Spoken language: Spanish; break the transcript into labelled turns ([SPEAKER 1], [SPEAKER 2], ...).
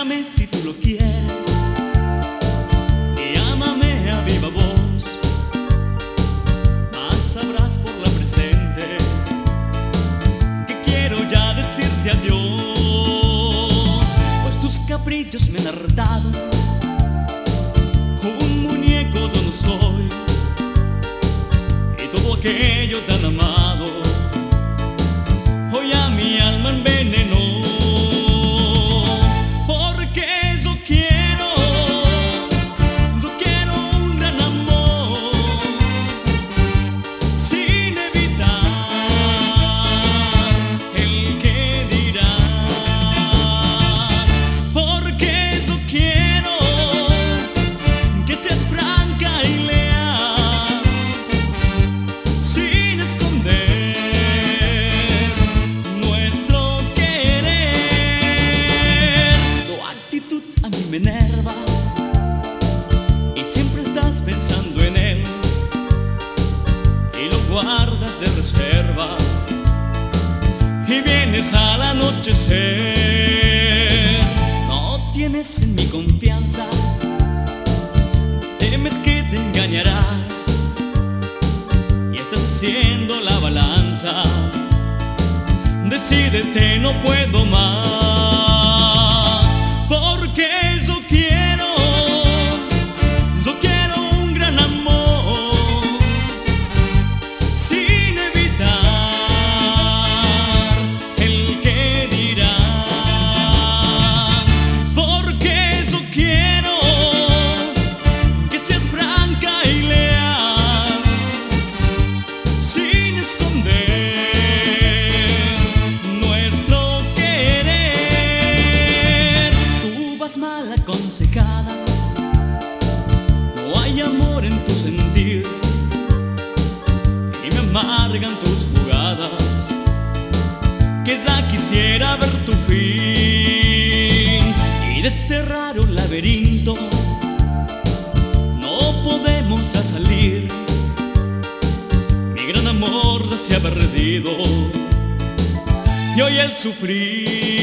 [SPEAKER 1] Bésame si tú lo quieres y ámame a viva voz, mas sabrás por la presente que quiero ya decirte adiós, pues tus caprichos me han hartado. Un muñeco yo no soy, y todo aquello tan amado hoy a mi alma envenenó. Me enerva y siempre estás pensando en él y lo guardas de reserva y vienes al anochecer. No tienes en mi confianza, temes que te engañarás y estás haciendo la balanza. Decídete, no puedo más, porque yo quiero un gran amor, sin evitar el que dirá. Porque yo quiero que seas franca y leal, sin esconder nuestro querer. Tú vas mal aconsejada, no hay amor en tu sentir y me amargan tus jugadas, que ya quisiera ver tu fin. Y de este raro laberinto no podemos ya salir, mi gran amor se ha perdido y hoy el sufrir